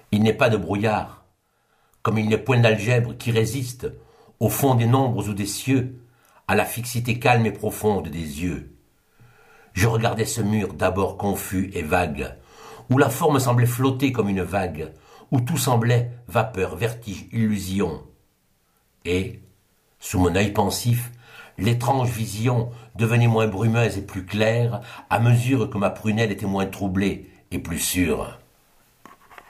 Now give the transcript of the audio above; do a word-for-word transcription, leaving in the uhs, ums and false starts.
Il n'est pas de brouillard, comme il n'est point d'algèbre qui résiste, au fond des nombres ou des cieux, à la fixité calme et profonde des yeux. Je regardais ce mur d'abord confus et vague, où la forme semblait flotter comme une vague, où tout semblait vapeur, vertige, illusion. Et, sous mon œil pensif, l'étrange vision devenait moins brumeuse et plus claire à mesure que ma prunelle était moins troublée et plus sûre.